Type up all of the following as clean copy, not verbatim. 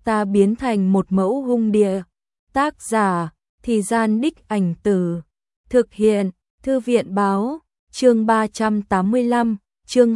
ta biến thành một mẫu hung địa. Tác giả, Thì Gian Đích Ảnh Từ. Thực hiện, Thư viện báo, chương 385, chương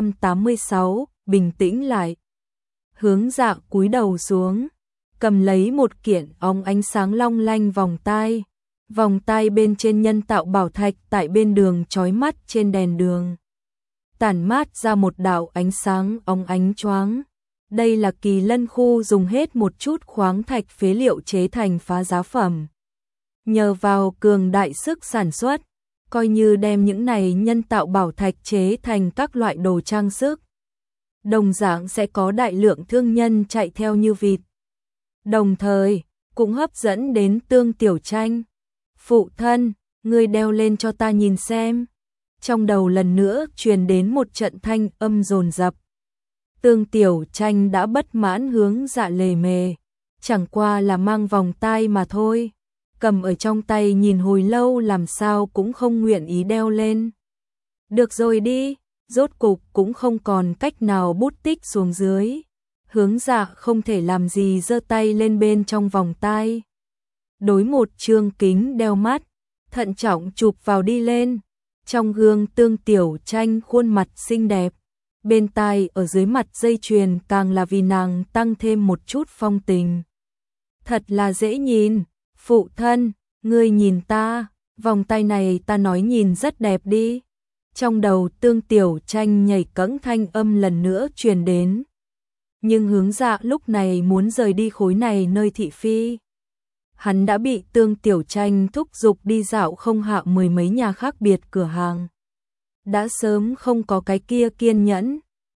286, bình tĩnh lại. Hướng Dạ cúi đầu xuống, cầm lấy một kiện óng ánh sáng long lanh vòng tai. Vòng tai bên trên nhân tạo bảo thạch tại bên đường chói mắt trên đèn đường. Tản mát ra một đạo ánh sáng óng ánh choáng. Đây là Kỳ Lân khu dùng hết một chút khoáng thạch phế liệu chế thành phá giá phẩm. Nhờ vào cường đại sức sản xuất, coi như đem những này nhân tạo bảo thạch chế thành các loại đồ trang sức. Đồng dạng sẽ có đại lượng thương nhân chạy theo như vịt. Đồng thời, cũng hấp dẫn đến Tương Tiểu Tranh. Phụ thân, ngươi đeo lên cho ta nhìn xem. Trong đầu lần nữa truyền đến một trận thanh âm dồn dập. Tương Tiểu Tranh đã bất mãn hướng Dạ lề mề. Chẳng qua là mang vòng tai mà thôi. Cầm ở trong tay nhìn hồi lâu làm sao cũng không nguyện ý đeo lên. Được rồi đi, rốt cục cũng không còn cách nào bút tích xuống dưới. Hướng Dạ không thể làm gì giơ tay lên bên trong vòng tai. Đối một trương kính đeo mắt, thận trọng chụp vào đi lên. Trong gương Tương Tiểu Tranh khuôn mặt xinh đẹp. Bên tai ở dưới mặt dây chuyền càng là vì nàng tăng thêm một chút phong tình. Thật là dễ nhìn, phụ thân, ngươi nhìn ta, vòng tay này ta nói nhìn rất đẹp đi. Trong đầu Tương Tiểu Tranh nhảy cẫng thanh âm lần nữa truyền đến. Nhưng Hướng Dạ lúc này muốn rời đi khối này nơi thị phi. Hắn đã bị Tương Tiểu Tranh thúc giục đi dạo không hạ mười mấy nhà khác biệt cửa hàng. Đã sớm không có cái kia kiên nhẫn.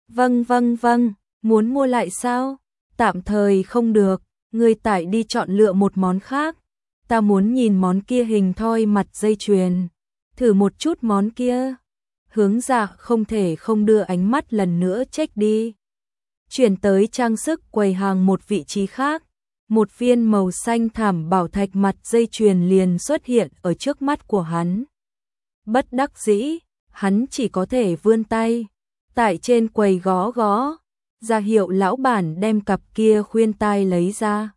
Vâng, muốn mua lại sao? Tạm thời không được, ngươi tải đi chọn lựa một món khác. Ta muốn nhìn món kia hình thoi mặt dây chuyền. Thử một chút món kia. Hướng Dạ không thể không đưa ánh mắt lần nữa check đi. Chuyển tới trang sức quầy hàng một vị trí khác. Một viên màu xanh thảm bảo thạch mặt dây chuyền liền xuất hiện ở trước mắt của hắn. Bất đắc dĩ, hắn chỉ có thể vươn tay. Tại trên quầy gõ gõ, ra hiệu lão bản đem cặp kia khuyên tai lấy ra.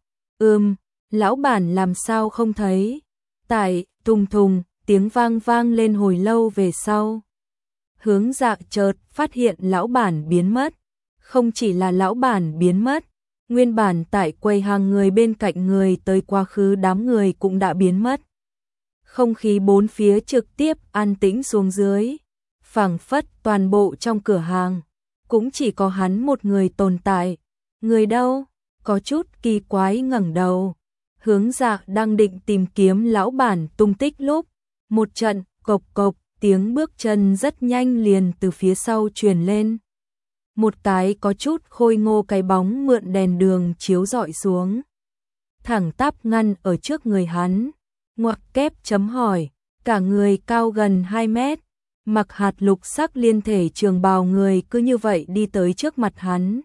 Lão bản làm sao không thấy. Tại, thùng thùng, tiếng vang vang lên hồi lâu về sau. Hướng Dạ chợt phát hiện lão bản biến mất. Không chỉ là lão bản biến mất, nguyên bản tại quầy hàng người bên cạnh người tới quá khứ đám người cũng đã biến mất. Không khí bốn phía trực tiếp an tĩnh xuống dưới. Phảng phất toàn bộ trong cửa hàng, cũng chỉ có hắn một người tồn tại. Người đâu? Có chút kỳ quái ngẩng đầu. Hướng Dạ đang định tìm kiếm lão bản tung tích lúc, một trận cộc cộc tiếng bước chân rất nhanh liền từ phía sau truyền lên. Một cái có chút khôi ngô cái bóng mượn đèn đường chiếu rọi xuống. Thẳng tắp ngăn ở trước người hắn. Ngoặc kép chấm hỏi, cả người cao gần 2 mét. Mặc hạt lục sắc liên thể trường bào người cứ như vậy đi tới trước mặt hắn.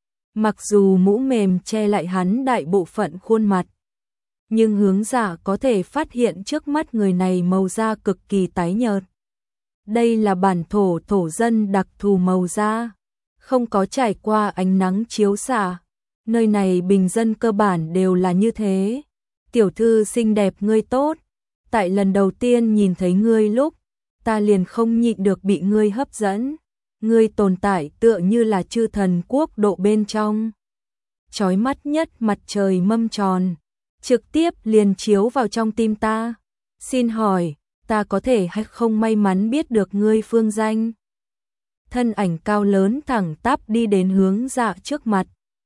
Mặc dù mũ mềm che lại hắn đại bộ phận khuôn mặt, nhưng Hướng Dạ có thể phát hiện trước mắt người này màu da cực kỳ tái nhợt. Đây là bản thổ dân đặc thù màu da, không có trải qua ánh nắng chiếu xạ. Nơi này bình dân cơ bản đều là như thế. Tiểu thư xinh đẹp ngươi tốt, tại lần đầu tiên nhìn thấy ngươi lúc, ta liền không nhịn được bị ngươi hấp dẫn. Ngươi tồn tại tựa như là chư thần quốc độ bên trong. Chói mắt nhất mặt trời mâm tròn, trực tiếp liền chiếu vào trong tim ta. Xin hỏi, ta có thể hay không may mắn biết được ngươi phương danh? Thân ảnh cao lớn thẳng tắp đi đến Hướng Dạ trước mặt.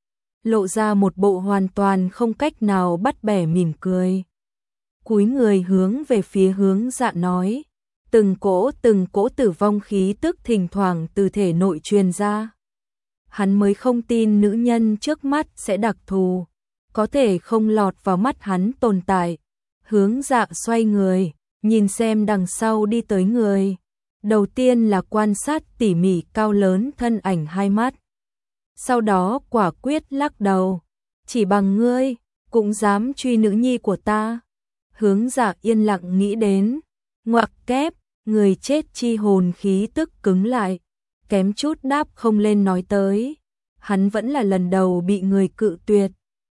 Lộ ra một bộ hoàn toàn không cách nào bắt bẻ mỉm cười. Cúi người hướng về phía Hướng Dạ nói. Từng cỗ tử vong khí tức thỉnh thoảng từ thể nội truyền ra. Hắn mới không tin nữ nhân trước mắt sẽ đặc thù, có thể không lọt vào mắt hắn tồn tại. Hướng Dạ xoay người, nhìn xem đằng sau đi tới người. Đầu tiên là quan sát tỉ mỉ cao lớn thân ảnh 2 mắt. Sau đó quả quyết lắc đầu. Chỉ bằng ngươi, cũng dám truy nữ nhi của ta. Hướng Dạ yên lặng nghĩ đến. Ngoặc kép, người chết chi hồn khí tức cứng lại. Kém chút đáp không lên nói tới. Hắn vẫn là lần đầu bị người cự tuyệt.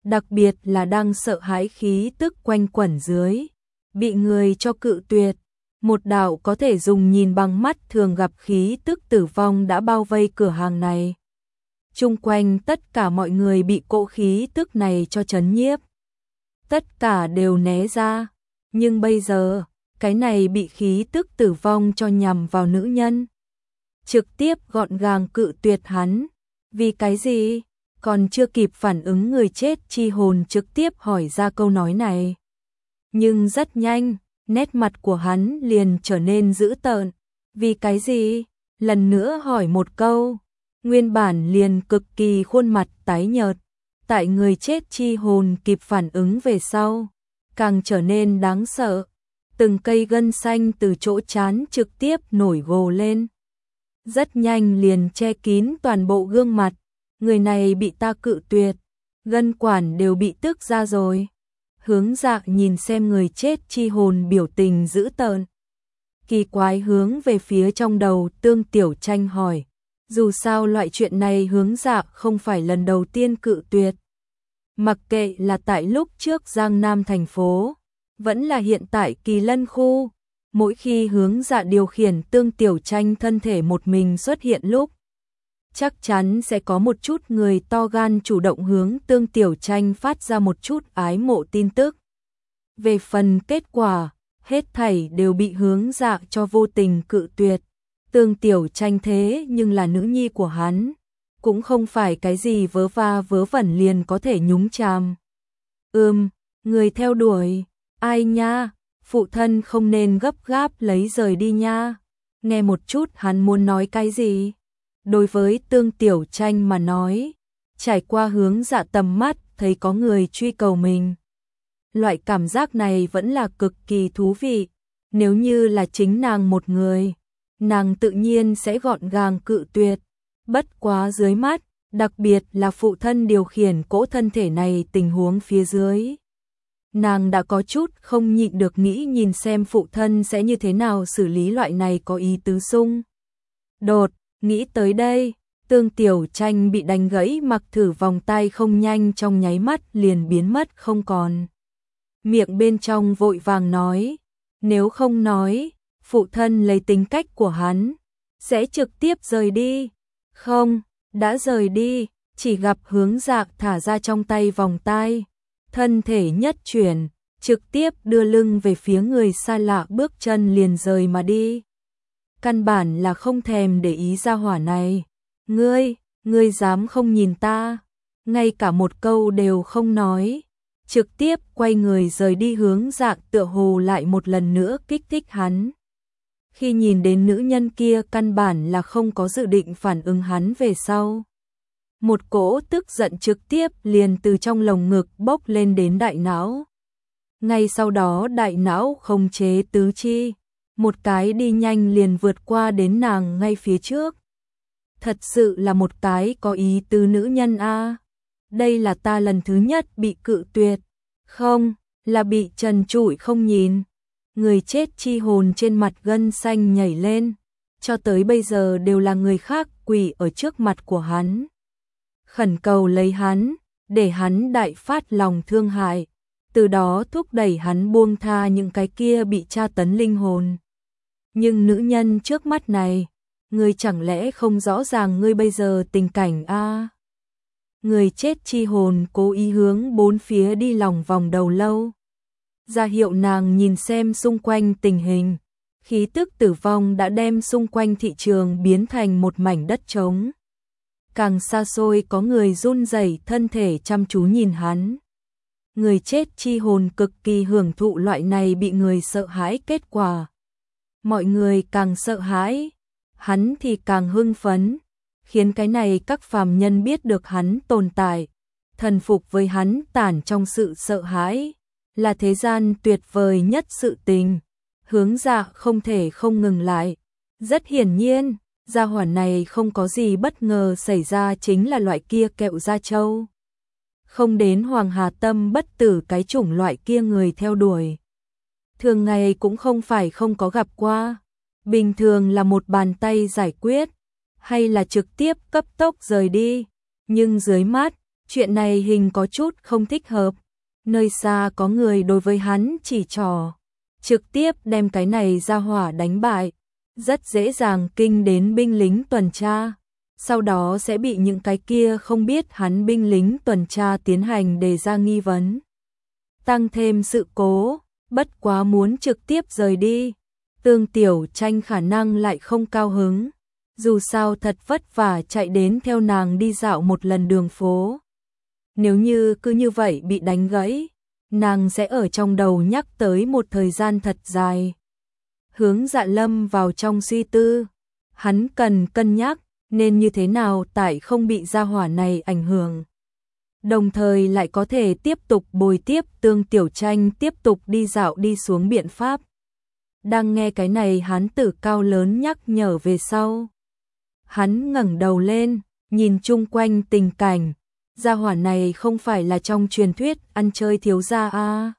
đặc biệt là đang sợ hãi khí tức quanh quẩn dưới, bị người cho cự tuyệt. Một đạo có thể dùng nhìn bằng mắt thường gặp khí tức tử vong đã bao vây cửa hàng này. Chung quanh tất cả mọi người bị cỗ khí tức này cho chấn nhiếp. Tất cả đều né ra, nhưng bây giờ, cái này bị khí tức tử vong cho nhằm vào nữ nhân. Trực tiếp gọn gàng cự tuyệt hắn. Vì cái gì? Còn chưa kịp phản ứng người chết chi hồn trực tiếp hỏi ra câu nói này. Nhưng rất nhanh, nét mặt của hắn liền trở nên dữ tợn. Vì cái gì? Lần nữa hỏi một câu. Nguyên bản liền cực kỳ khuôn mặt tái nhợt. Tại người chết chi hồn kịp phản ứng về sau, càng trở nên đáng sợ. Từng cây gân xanh từ chỗ trán trực tiếp nổi gồ lên. Rất nhanh liền che kín toàn bộ gương mặt. Người này bị ta cự tuyệt, gân quản đều bị tức ra rồi. Hướng Dạ nhìn xem người chết chi hồn biểu tình dữ tợn. Kỳ quái hướng về phía trong đầu Tương Tiểu Tranh hỏi. Dù sao loại chuyện này Hướng Dạ không phải lần đầu tiên cự tuyệt. Mặc kệ là tại lúc trước Giang Nam thành phố, vẫn là hiện tại Kỳ Lân khu, mỗi khi Hướng Dạ điều khiển Tương Tiểu Tranh thân thể một mình xuất hiện lúc, chắc chắn sẽ có một chút người to gan chủ động hướng Tương Tiểu Tranh phát ra một chút ái mộ tin tức. Về phần kết quả, hết thảy đều bị Hướng Dạ cho vô tình cự tuyệt. Tương Tiểu Tranh thế nhưng là nữ nhi của hắn, cũng không phải cái gì vớ va vớ vẩn liền có thể nhúng chàm. Người theo đuổi, ai nha, phụ thân không nên gấp gáp lấy rời đi nha. Nghe một chút hắn muốn nói cái gì. Đối với Tương Tiểu Tranh mà nói, trải qua Hướng Dạ tầm mắt thấy có người truy cầu mình. Loại cảm giác này vẫn là cực kỳ thú vị. Nếu như là chính nàng một người, nàng tự nhiên sẽ gọn gàng cự tuyệt. Bất quá dưới mắt, đặc biệt là phụ thân điều khiển cỗ thân thể này tình huống phía dưới. Nàng đã có chút không nhịn được nghĩ nhìn xem phụ thân sẽ như thế nào xử lý loại này có ý tứ xung đột. Nghĩ tới đây, Tương Tiểu Tranh bị đánh gãy mặc thử vòng tay không nhanh trong nháy mắt liền biến mất không còn. Miệng bên trong vội vàng nói, nếu không nói, phụ thân lấy tính cách của hắn, sẽ trực tiếp rời đi. Không, đã rời đi, chỉ gặp Hướng Dạ thả ra trong tay vòng tay, thân thể nhất chuyển, trực tiếp đưa lưng về phía người xa lạ bước chân liền rời mà đi. Căn bản là không thèm để ý ra hỏa này. Ngươi dám không nhìn ta? Ngay cả một câu đều không nói. Trực tiếp quay người rời đi. Hướng Dạ tựa hồ lại một lần nữa kích thích hắn. Khi nhìn đến nữ nhân kia căn bản là không có dự định phản ứng hắn về sau. Một cỗ tức giận trực tiếp liền từ trong lồng ngực bốc lên đến đại não. Ngay sau đó đại não khống chế tứ chi. Một cái đi nhanh liền vượt qua đến nàng ngay phía trước. Thật sự là một cái có ý tứ nữ nhân a. Đây là ta lần thứ nhất bị cự tuyệt. Không, là bị trần trụi không nhìn. Người chết chi hồn trên mặt gân xanh nhảy lên. Cho tới bây giờ đều là người khác quỳ ở trước mặt của hắn. Khẩn cầu lấy hắn, để hắn đại phát lòng thương hại. Từ đó thúc đẩy hắn buông tha những cái kia bị tra tấn linh hồn. Nhưng nữ nhân trước mắt này, ngươi chẳng lẽ không rõ ràng ngươi bây giờ tình cảnh a? Người chết chi hồn cố ý hướng bốn phía đi lòng vòng đầu lâu. Ra hiệu nàng nhìn xem xung quanh tình hình. Khí tức tử vong đã đem xung quanh thị trường biến thành một mảnh đất trống. Càng xa xôi có người run rẩy thân thể chăm chú nhìn hắn. Người chết chi hồn cực kỳ hưởng thụ loại này bị người sợ hãi kết quả. Mọi người càng sợ hãi, hắn thì càng hưng phấn, khiến cái này các phàm nhân biết được hắn tồn tại, thần phục với hắn tản trong sự sợ hãi, là thế gian tuyệt vời nhất sự tình. Hướng Dạ không thể không ngừng lại. Rất hiển nhiên, gia hỏa này không có gì bất ngờ xảy ra chính là loại kia kẹo da trâu. Không đến Hoàng Hà Tâm bất tử cái chủng loại kia người theo đuổi. Thường ngày cũng không phải không có gặp qua. Bình thường là một bàn tay giải quyết, hay là trực tiếp cấp tốc rời đi. Nhưng dưới mắt, Chuyện này hình có chút không thích hợp. Nơi xa có người đối với hắn chỉ trỏ, trực tiếp đem cái này ra hỏa đánh bại, rất dễ dàng kinh đến binh lính tuần tra, sau đó sẽ bị những cái kia không biết hắn binh lính tuần tra tiến hành đề ra nghi vấn. Tăng thêm sự cố, bất quá muốn trực tiếp rời đi, Tương Tiểu Tranh khả năng lại không cao hứng, dù sao thật vất vả chạy đến theo nàng đi dạo một lần đường phố. Nếu như cứ như vậy bị đánh gãy, nàng sẽ ở trong đầu nhắc tới một thời gian thật dài. Hướng Dạ lâm vào trong suy tư, hắn cần cân nhắc nên như thế nào tại không bị gia hỏa này ảnh hưởng. Đồng thời lại có thể tiếp tục bồi tiếp Tương Tiểu Tranh tiếp tục đi dạo đi xuống biện pháp. Đang nghe cái này hán tử cao lớn nhắc nhở về sau. Hắn ngẩng đầu lên, nhìn chung quanh tình cảnh. Gia hỏa này không phải là trong truyền thuyết ăn chơi thiếu gia a.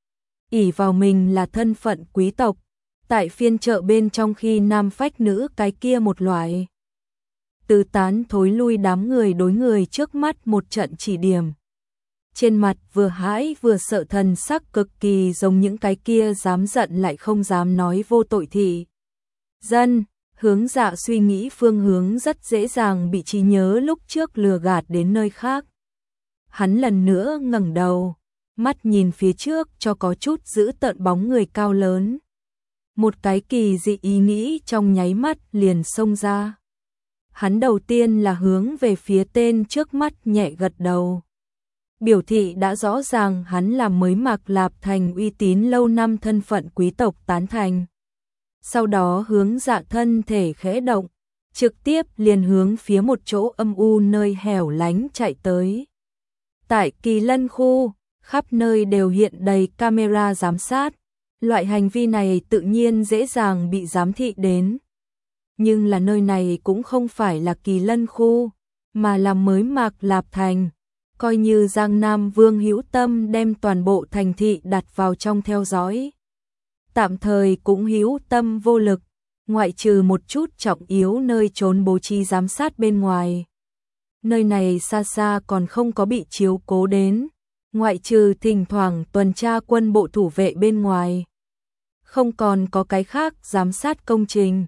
Ỷ vào mình là thân phận quý tộc, tại phiên chợ bên trong khi nam phách nữ cái kia một loại. Từ tán thối lui đám người đối người trước mắt một trận chỉ điểm. Trên mặt vừa hãi vừa sợ thần sắc cực kỳ giống những cái kia dám giận lại không dám nói vô tội thị dân. Hướng Dạ suy nghĩ phương hướng rất dễ dàng bị trí nhớ lúc trước lừa gạt đến nơi khác. Hắn lần nữa ngẩng đầu, mắt nhìn phía trước cho có chút giữ tợn bóng người cao lớn. Một cái kỳ dị ý nghĩ trong nháy mắt liền xông ra. Hắn đầu tiên là hướng về phía tên trước mắt nhẹ gật đầu. Biểu thị đã rõ ràng hắn là mới Mạc Lạp Thành uy tín lâu năm thân phận quý tộc tán thành. Sau đó Hướng Dạ thân thể khẽ động, trực tiếp liền hướng phía một chỗ âm u nơi hẻo lánh chạy tới. Tại Kỳ Lân khu, khắp nơi đều hiện đầy camera giám sát, loại hành vi này tự nhiên dễ dàng bị giám thị đến. Nhưng là nơi này cũng không phải là Kỳ Lân khu, mà là mới Mạc Lạp Thành, coi như Giang Nam Vương Hữu Tâm đem toàn bộ thành thị đặt vào trong theo dõi. Tạm thời cũng hữu tâm vô lực, ngoại trừ một chút trọng yếu nơi trốn bố trí giám sát bên ngoài. Nơi này xa xa còn không có bị chiếu cố đến, ngoại trừ thỉnh thoảng tuần tra quân bộ thủ vệ bên ngoài. Không còn có cái khác giám sát công trình.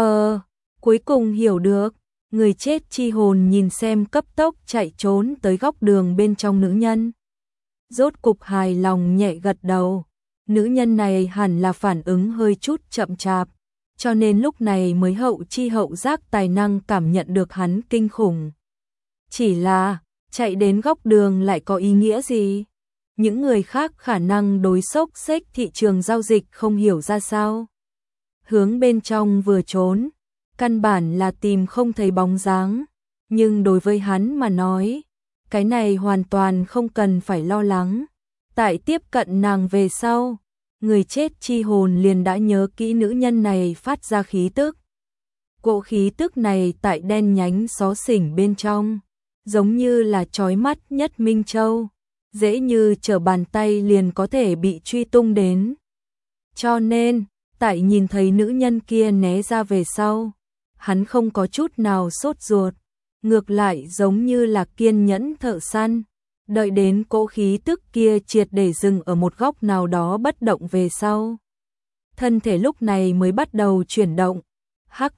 Cuối cùng hiểu được, người chết chi hồn nhìn xem cấp tốc chạy trốn tới góc đường bên trong nữ nhân. Rốt cục hài lòng nhẹ gật đầu. Nữ nhân này hẳn là phản ứng hơi chút chậm chạp, cho nên lúc này mới hậu chi hậu giác tài năng cảm nhận được hắn kinh khủng. Chỉ là, chạy đến góc đường lại có ý nghĩa gì? Những người khác khả năng đối xốc xếch thị trường giao dịch không hiểu ra sao. Hướng bên trong vừa trốn, căn bản là tìm không thấy bóng dáng, nhưng đối với hắn mà nói, cái này hoàn toàn không cần phải lo lắng. Tại tiếp cận nàng về sau, người chết chi hồn liền đã nhớ kỹ nữ nhân này phát ra khí tức. Cỗ khí tức này tại đen nhánh xó xỉnh bên trong, giống như là chói mắt nhất Minh Châu, dễ như trở bàn tay liền có thể bị truy tung đến. Cho nên, tại nhìn thấy nữ nhân kia né ra về sau, hắn không có chút nào sốt ruột, ngược lại giống như là kiên nhẫn thợ săn. Đợi đến cỗ khí tức kia triệt để dừng ở một góc nào đó bất động về sau. Thân thể lúc này mới bắt đầu chuyển động. Hắc,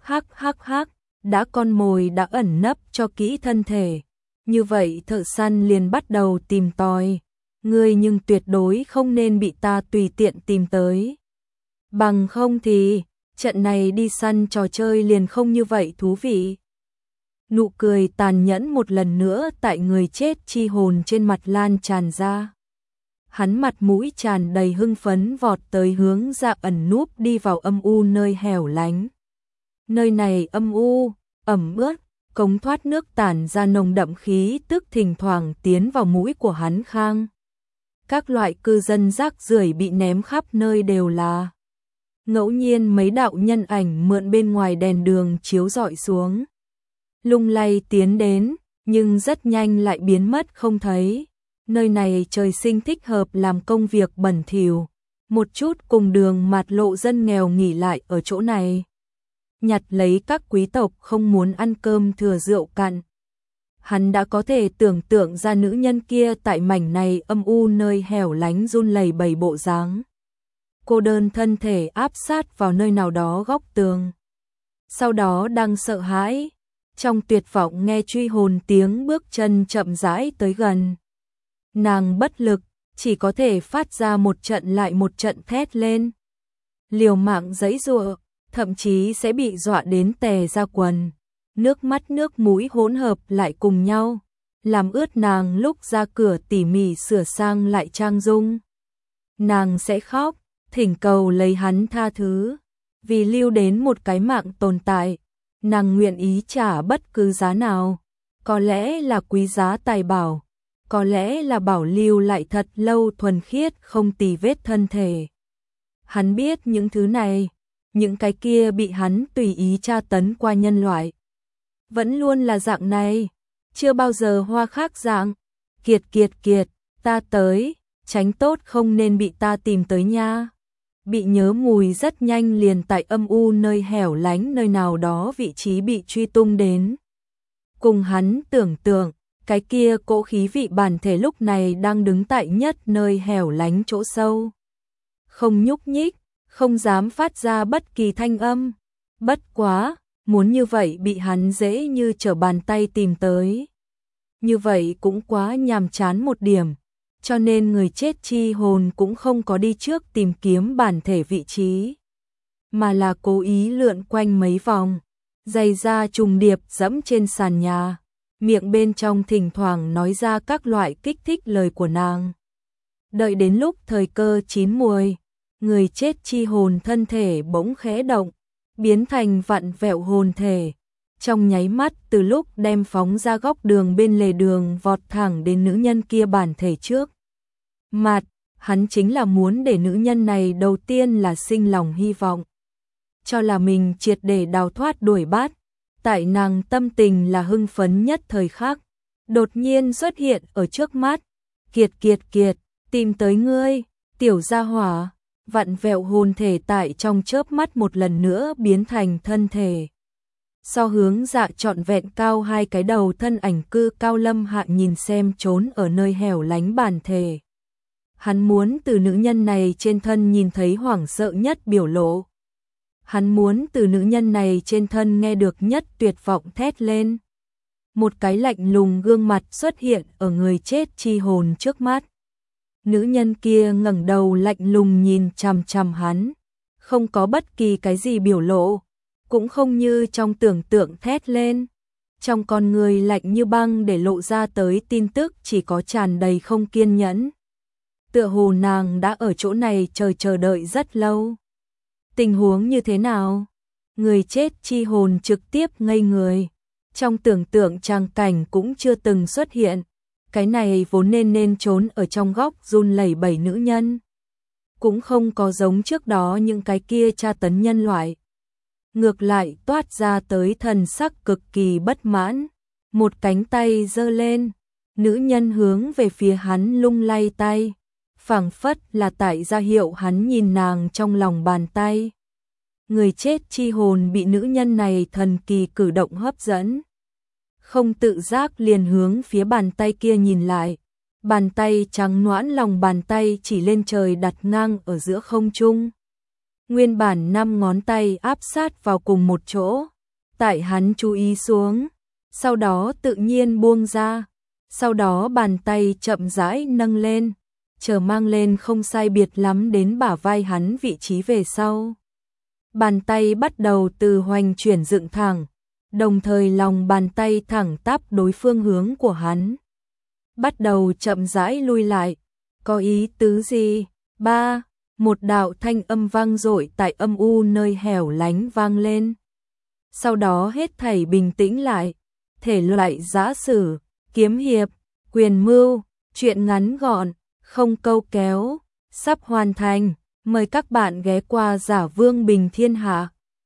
đã con mồi đã ẩn nấp cho kỹ thân thể. Như vậy thợ săn liền bắt đầu tìm tòi. Ngươi nhưng tuyệt đối không nên bị ta tùy tiện tìm tới. Bằng không thì, trận này đi săn trò chơi liền không như vậy thú vị. Nụ cười tàn nhẫn một lần nữa tại người chết chi hồn trên mặt lan tràn ra. Hắn mặt mũi tràn đầy hưng phấn vọt tới Hướng Dạ ẩn núp đi vào âm u nơi hẻo lánh. Nơi này âm u, ẩm ướt, cống thoát nước tản ra nồng đậm khí tức thỉnh thoảng tiến vào mũi của hắn khang. Các loại cư dân rác rưởi bị ném khắp nơi đều là. Ngẫu nhiên mấy đạo nhân ảnh mượn bên ngoài đèn đường chiếu rọi xuống. Lung lay tiến đến, nhưng rất nhanh lại biến mất không thấy. Nơi này trời sinh thích hợp làm công việc bẩn thỉu. Một chút cùng đường mạt lộ dân nghèo nghỉ lại ở chỗ này. Nhặt lấy các quý tộc không muốn ăn cơm thừa rượu cạn. Hắn đã có thể tưởng tượng ra nữ nhân kia tại mảnh này âm u nơi hẻo lánh run lẩy bẩy bộ dáng. Cô đơn thân thể áp sát vào nơi nào đó góc tường. Sau đó đang sợ hãi, trong tuyệt vọng nghe truy hồn tiếng bước chân chậm rãi tới gần. Nàng bất lực, chỉ có thể phát ra một trận lại một trận thét lên. Liều mạng giãy giụa, thậm chí sẽ bị dọa đến tè ra quần. Nước mắt nước mũi hỗn hợp lại cùng nhau, làm ướt nàng lúc ra cửa tỉ mỉ sửa sang lại trang dung. Nàng sẽ khóc, thỉnh cầu lấy hắn tha thứ, vì lưu đến một cái mạng tồn tại, nàng nguyện ý trả bất cứ giá nào, có lẽ là quý giá tài bảo, có lẽ là bảo lưu lại thật lâu thuần khiết không tì vết thân thể. Hắn biết những thứ này, những cái kia bị hắn tùy ý tra tấn qua nhân loại. Vẫn luôn là dạng này, chưa bao giờ hoa khác dạng. Kiệt, ta tới, tránh tốt không nên bị ta tìm tới nha. Bị nhớ mùi rất nhanh liền tại âm u nơi hẻo lánh nơi nào đó vị trí bị truy tung đến. Cùng hắn tưởng tượng, cái kia cỗ khí vị bản thể lúc này đang đứng tại nhất nơi hẻo lánh chỗ sâu. Không nhúc nhích, không dám phát ra bất kỳ thanh âm. Bất quá, muốn như vậy bị hắn dễ như trở bàn tay tìm tới. Như vậy cũng quá nhàm chán một điểm, cho nên người chết chi hồn cũng không có đi trước tìm kiếm bản thể vị trí, mà là cố ý lượn quanh mấy vòng, giày da trùng điệp dẫm trên sàn nhà, miệng bên trong thỉnh thoảng nói ra các loại kích thích lời của nàng. Đợi đến lúc thời cơ chín muồi, người chết chi hồn thân thể bỗng khẽ động, biến thành vặn vẹo hồn thể. Trong nháy mắt từ lúc đem phóng ra góc đường bên lề đường vọt thẳng đến nữ nhân kia bản thể trước. Mặt, hắn chính là muốn để nữ nhân này đầu tiên là sinh lòng hy vọng. Cho là mình triệt để đào thoát đuổi bắt. Tại nàng tâm tình là hưng phấn nhất thời khắc. Đột nhiên xuất hiện ở trước mắt. Kiệt, tìm tới ngươi, tiểu gia hỏa. Vặn vẹo hồn thể tại trong chớp mắt một lần nữa biến thành thân thể. So hướng dạ trọn vẹn cao hai cái đầu thân ảnh cư cao lâm hạ nhìn xem trốn ở nơi hẻo lánh bản thể. Hắn muốn từ nữ nhân này trên thân nhìn thấy hoảng sợ nhất biểu lộ. Hắn muốn từ nữ nhân này trên thân nghe được nhất tuyệt vọng thét lên. Một cái lạnh lùng gương mặt xuất hiện ở người chết chi hồn trước mắt. Nữ nhân kia ngẩng đầu lạnh lùng nhìn chằm chằm hắn, không có bất kỳ cái gì biểu lộ, cũng không như trong tưởng tượng thét lên. Trong con người lạnh như băng để lộ ra tới tin tức chỉ có tràn đầy không kiên nhẫn. Tựa hồ nàng đã ở chỗ này chờ đợi rất lâu. Tình huống như thế nào? Người chết chi hồn trực tiếp ngây người. Trong tưởng tượng tràng cảnh cũng chưa từng xuất hiện. Cái này vốn nên trốn ở trong góc run lẩy bẩy nữ nhân. Cũng không có giống trước đó những cái kia tra tấn nhân loại. Ngược lại toát ra tới thần sắc cực kỳ bất mãn. Một cánh tay giơ lên. Nữ nhân hướng về phía hắn lung lay tay. Phảng phất là tại ra hiệu hắn nhìn nàng trong lòng bàn tay. Người chết chi hồn bị nữ nhân này thần kỳ cử động hấp dẫn. Không tự giác liền hướng phía bàn tay kia nhìn lại. Bàn tay trắng nõn lòng bàn tay chỉ lên trời đặt ngang ở giữa không trung. Nguyên bản 5 ngón tay áp sát vào cùng một chỗ. Tại hắn chú ý xuống. Sau đó tự nhiên buông ra. Sau đó bàn tay chậm rãi nâng lên. Chờ mang lên không sai biệt lắm đến bả vai hắn vị trí về sau. Bàn tay bắt đầu từ hoành chuyển dựng thẳng. Đồng thời lòng bàn tay thẳng tắp đối phương hướng của hắn. Bắt đầu chậm rãi lui lại. Có ý tứ gì? Một đạo thanh âm vang dội tại âm u nơi hẻo lánh vang lên. Sau đó hết thảy bình tĩnh lại. Thể loại giã sử, kiếm hiệp, quyền mưu, truyện ngắn gọn, không câu kéo, sắp hoàn thành. Mời các bạn ghé qua Giả Vương Bình Thiên Hạ.